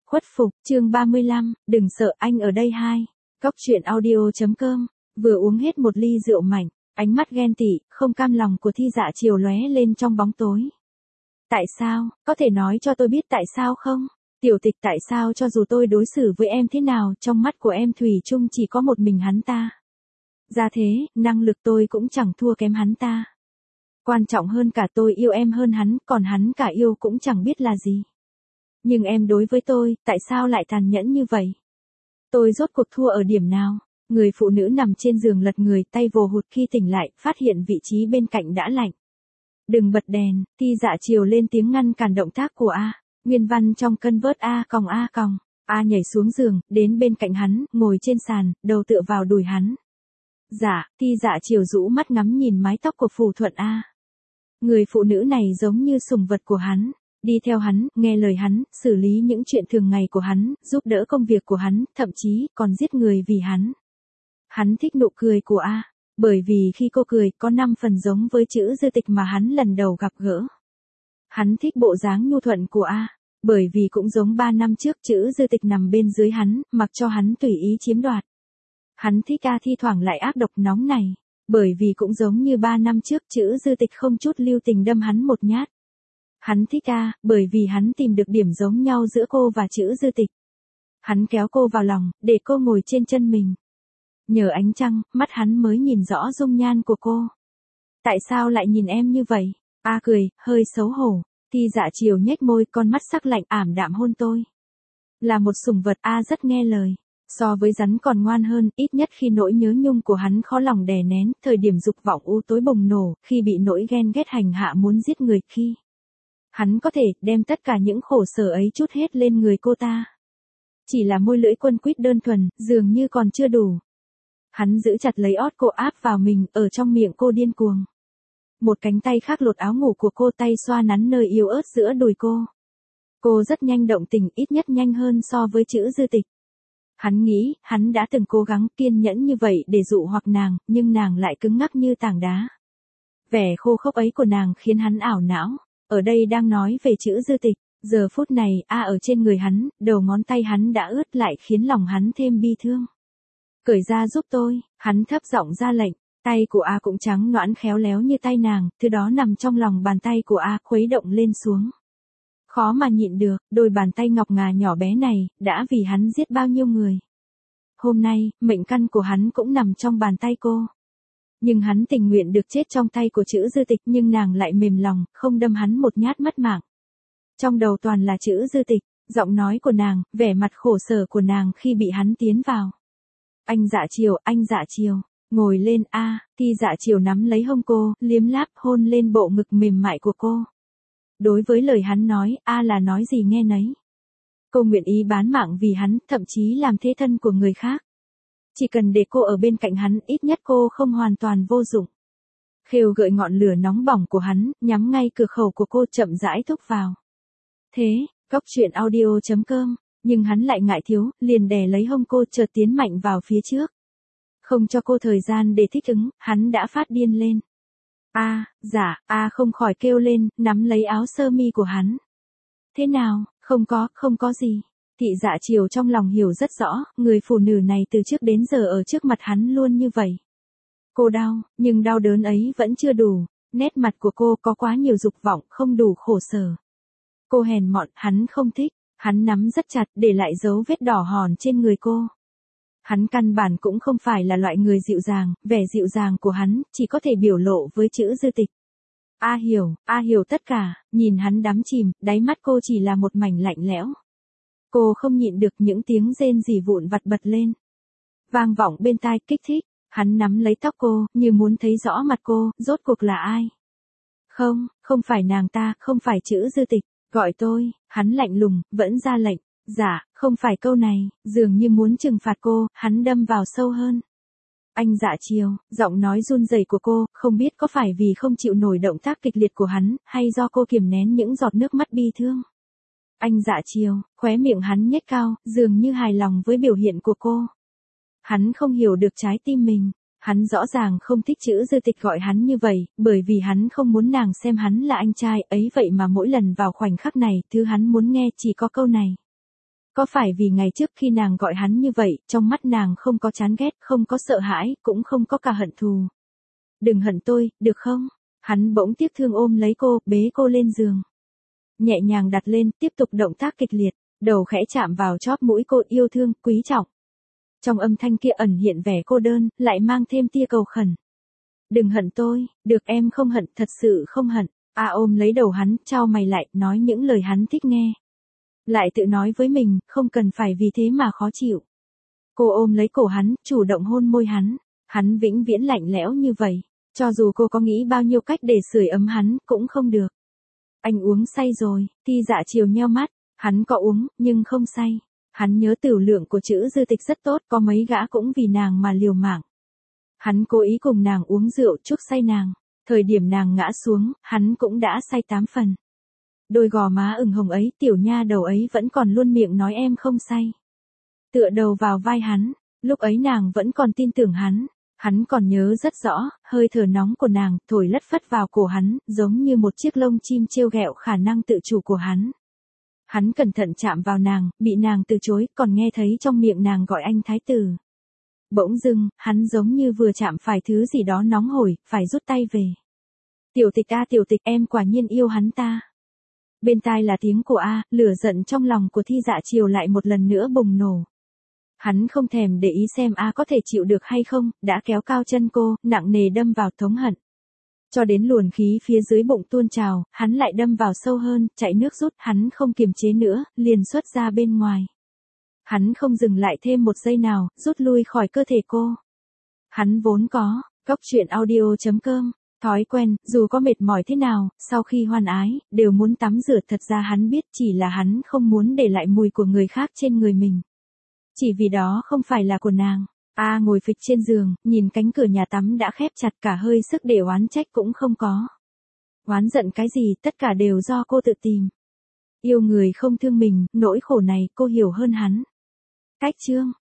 Khuất phục, chương 35, đừng sợ anh ở đây hai. Cóc truyện audio.com, vừa uống hết một ly rượu mạnh, ánh mắt ghen tị, không cam lòng của Thi Dạ Chiều lóe lên trong bóng tối. Tại sao, có thể nói cho tôi biết tại sao không? Tiểu Tịch, tại sao cho dù tôi đối xử với em thế nào, trong mắt của em thủy chung chỉ có một mình hắn ta. Ra thế, năng lực tôi cũng chẳng thua kém hắn ta. Quan trọng hơn cả tôi yêu em hơn hắn, còn hắn cả yêu cũng chẳng biết là gì. Nhưng em đối với tôi, tại sao lại tàn nhẫn như vậy? Tôi rốt cuộc thua ở điểm nào? Người phụ nữ nằm trên giường lật người, tay vồ hụt, khi tỉnh lại, phát hiện vị trí bên cạnh đã lạnh. Đừng bật đèn, Thi Dạ Chiều lên tiếng ngăn cản động tác của A. Nguyên văn trong cân vớt A còng. A nhảy xuống giường, đến bên cạnh hắn, ngồi trên sàn, đầu tựa vào đùi hắn. Dạ, Thi Dạ Chiều rũ mắt ngắm nhìn mái tóc của Phù Thuận A. Người phụ nữ này giống như sủng vật của hắn. Đi theo hắn, nghe lời hắn, xử lý những chuyện thường ngày của hắn, giúp đỡ công việc của hắn, thậm chí còn giết người vì hắn. Hắn thích nụ cười của A, bởi vì khi cô cười có 5 phần giống với chữ Dư Tịch mà hắn lần đầu gặp gỡ. Hắn thích bộ dáng nhu thuận của A, bởi vì cũng giống 3 năm trước chữ Dư Tịch nằm bên dưới hắn, mặc cho hắn tùy ý chiếm đoạt. Hắn thích A thi thoảng lại ác độc nóng này, bởi vì cũng giống như 3 năm trước chữ Dư Tịch không chút lưu tình đâm hắn một nhát. Hắn thích A, bởi vì hắn tìm được điểm giống nhau giữa cô và chữ Dư Tịch. Hắn kéo cô vào lòng, để cô ngồi trên chân mình. Nhờ ánh trăng, mắt hắn mới nhìn rõ dung nhan của cô. Tại sao lại nhìn em như vậy? A cười, hơi xấu hổ. Thi Dạ Chiều nhếch môi, con mắt sắc lạnh ảm đạm hôn tôi. Là một sủng vật, A rất nghe lời. So với rắn còn ngoan hơn, ít nhất khi nỗi nhớ nhung của hắn khó lòng đè nén, thời điểm dục vọng u tối bùng nổ, khi bị nỗi ghen ghét hành hạ muốn giết người, khi hắn có thể đem tất cả những khổ sở ấy trút hết lên người cô ta. Chỉ là môi lưỡi quân quýt đơn thuần, dường như còn chưa đủ. Hắn giữ chặt lấy ót cô áp vào mình, ở trong miệng cô điên cuồng. Một cánh tay khác lột áo ngủ của cô, tay xoa nắn nơi yếu ớt giữa đùi cô. Cô rất nhanh động tình, ít nhất nhanh hơn so với chữ Dư Tịch. Hắn nghĩ, hắn đã từng cố gắng kiên nhẫn như vậy để dụ hoặc nàng, nhưng nàng lại cứng ngắc như tảng đá. Vẻ khô khốc ấy của nàng khiến hắn ảo não. Ở đây đang nói về chữ Dư Tịch, giờ phút này, A ở trên người hắn, đầu ngón tay hắn đã ướt lại khiến lòng hắn thêm bi thương. Cởi ra giúp tôi, hắn thấp giọng ra lệnh, tay của A cũng trắng nõn khéo léo như tay nàng, thứ đó nằm trong lòng bàn tay của A, khuấy động lên xuống. Khó mà nhịn được, đôi bàn tay ngọc ngà nhỏ bé này, đã vì hắn giết bao nhiêu người. Hôm nay, mệnh căn của hắn cũng nằm trong bàn tay cô. Nhưng hắn tình nguyện được chết trong tay của chữ Dư Tịch, nhưng nàng lại mềm lòng, không đâm hắn một nhát mất mạng. Trong đầu toàn là chữ Dư Tịch, giọng nói của nàng, vẻ mặt khổ sở của nàng khi bị hắn tiến vào. Anh Dạ Chiều, ngồi lên A. Thi Dạ Chiều nắm lấy hông cô, liếm láp hôn lên bộ ngực mềm mại của cô. Đối với lời hắn nói, A là nói gì nghe nấy. Cô nguyện ý bán mạng vì hắn, thậm chí làm thế thân của người khác. Chỉ cần để cô ở bên cạnh hắn, ít nhất cô không hoàn toàn vô dụng. Khêu gợi ngọn lửa nóng bỏng của hắn, nhắm ngay cửa khẩu của cô, chậm rãi thúc vào. Thế, Cóc truyện audio.com, nhưng hắn lại ngại thiếu, liền đè lấy hông cô, chợt tiến mạnh vào phía trước. Không cho cô thời gian để thích ứng, hắn đã phát điên lên. Dạ, không khỏi kêu lên, nắm lấy áo sơ mi của hắn. Thế nào, không có gì. Thị Dạ Chiều trong lòng hiểu rất rõ, người phụ nữ này từ trước đến giờ ở trước mặt hắn luôn như vậy. Cô đau, nhưng đau đớn ấy vẫn chưa đủ, nét mặt của cô có quá nhiều dục vọng, không đủ khổ sở. Cô hèn mọn, hắn không thích, hắn nắm rất chặt, để lại dấu vết đỏ hòn trên người cô. Hắn căn bản cũng không phải là loại người dịu dàng, vẻ dịu dàng của hắn, chỉ có thể biểu lộ với chữ Dư Tịch. A hiểu tất cả, nhìn hắn đắm chìm, đáy mắt cô chỉ là một mảnh lạnh lẽo. Cô không nhịn được, những tiếng rên rỉ vụn vặt bật lên. Vang vọng bên tai, kích thích, hắn nắm lấy tóc cô, như muốn thấy rõ mặt cô, rốt cuộc là ai. Không phải nàng ta, không phải chữ Dư Tịch, gọi tôi, hắn lạnh lùng, vẫn ra lệnh. Dạ, không phải câu này, dường như muốn trừng phạt cô, hắn đâm vào sâu hơn. Anh Dạ Chiều, giọng nói run rẩy của cô, không biết có phải vì không chịu nổi động tác kịch liệt của hắn, hay do cô kiềm nén những giọt nước mắt bi thương. Anh Dạ Chiều, khóe miệng hắn nhếch cao, dường như hài lòng với biểu hiện của cô. Hắn không hiểu được trái tim mình, hắn rõ ràng không thích chữ Dư Tịch gọi hắn như vậy, bởi vì hắn không muốn nàng xem hắn là anh trai ấy, vậy mà mỗi lần vào khoảnh khắc này, thứ hắn muốn nghe chỉ có câu này. Có phải vì ngày trước khi nàng gọi hắn như vậy, trong mắt nàng không có chán ghét, không có sợ hãi, cũng không có cả hận thù. Đừng hận tôi, được không? Hắn bỗng tiếc thương ôm lấy cô, bế cô lên giường. Nhẹ nhàng đặt lên, tiếp tục động tác kịch liệt, đầu khẽ chạm vào chóp mũi cô, yêu thương, quý trọng. Trong âm thanh kia ẩn hiện vẻ cô đơn, lại mang thêm tia cầu khẩn. Đừng hận tôi, được em không hận, thật sự không hận. Ôm lấy đầu hắn, chau mày lại, nói những lời hắn thích nghe. Lại tự nói với mình, không cần phải vì thế mà khó chịu. Cô ôm lấy cổ hắn, chủ động hôn môi hắn. Hắn vĩnh viễn lạnh lẽo như vậy. Cho dù cô có nghĩ bao nhiêu cách để sưởi ấm hắn, cũng không được. Anh uống say rồi, Thi Dạ chiều nheo mắt. Hắn có uống, nhưng không say. Hắn nhớ tửu lượng của chữ Dư Tịch rất tốt, có mấy gã cũng vì nàng mà liều mạng. Hắn cố ý cùng nàng uống rượu chuốc say nàng. Thời điểm nàng ngã xuống, hắn cũng đã say 8 phần. Đôi gò má ửng hồng ấy, tiểu nha đầu ấy vẫn còn luôn miệng nói em không say. Tựa đầu vào vai hắn, lúc ấy nàng vẫn còn tin tưởng hắn. Hắn còn nhớ rất rõ, hơi thở nóng của nàng thổi lất phất vào cổ hắn, giống như một chiếc lông chim trêu ghẹo khả năng tự chủ của hắn. Hắn cẩn thận chạm vào nàng, bị nàng từ chối, còn nghe thấy trong miệng nàng gọi anh thái tử. Bỗng dưng, hắn giống như vừa chạm phải thứ gì đó nóng hổi, phải rút tay về. Tiểu Tịch tiểu Tịch, em quả nhiên yêu hắn ta. Bên tai là tiếng của lửa giận trong lòng của Thi Dạ chiều lại một lần nữa bùng nổ. Hắn không thèm để ý xem có thể chịu được hay không, đã kéo cao chân cô, nặng nề đâm vào thống hận. Cho đến luồn khí phía dưới bụng tuôn trào, hắn lại đâm vào sâu hơn, chạy nước rút, hắn không kiềm chế nữa, liền xuất ra bên ngoài. Hắn không dừng lại thêm một giây nào, rút lui khỏi cơ thể cô. Hắn vốn có, goctruyện.audio.com, thói quen, dù có mệt mỏi thế nào, sau khi hoan ái, đều muốn tắm rửa. Thật ra hắn biết chỉ là hắn không muốn để lại mùi của người khác trên người mình. Chỉ vì đó không phải là của nàng. Ngồi phịch trên giường, nhìn cánh cửa nhà tắm đã khép chặt, cả hơi sức để oán trách cũng không có. Oán giận cái gì, tất cả đều do cô tự tìm. Yêu người không thương mình, nỗi khổ này cô hiểu hơn hắn. Cách chương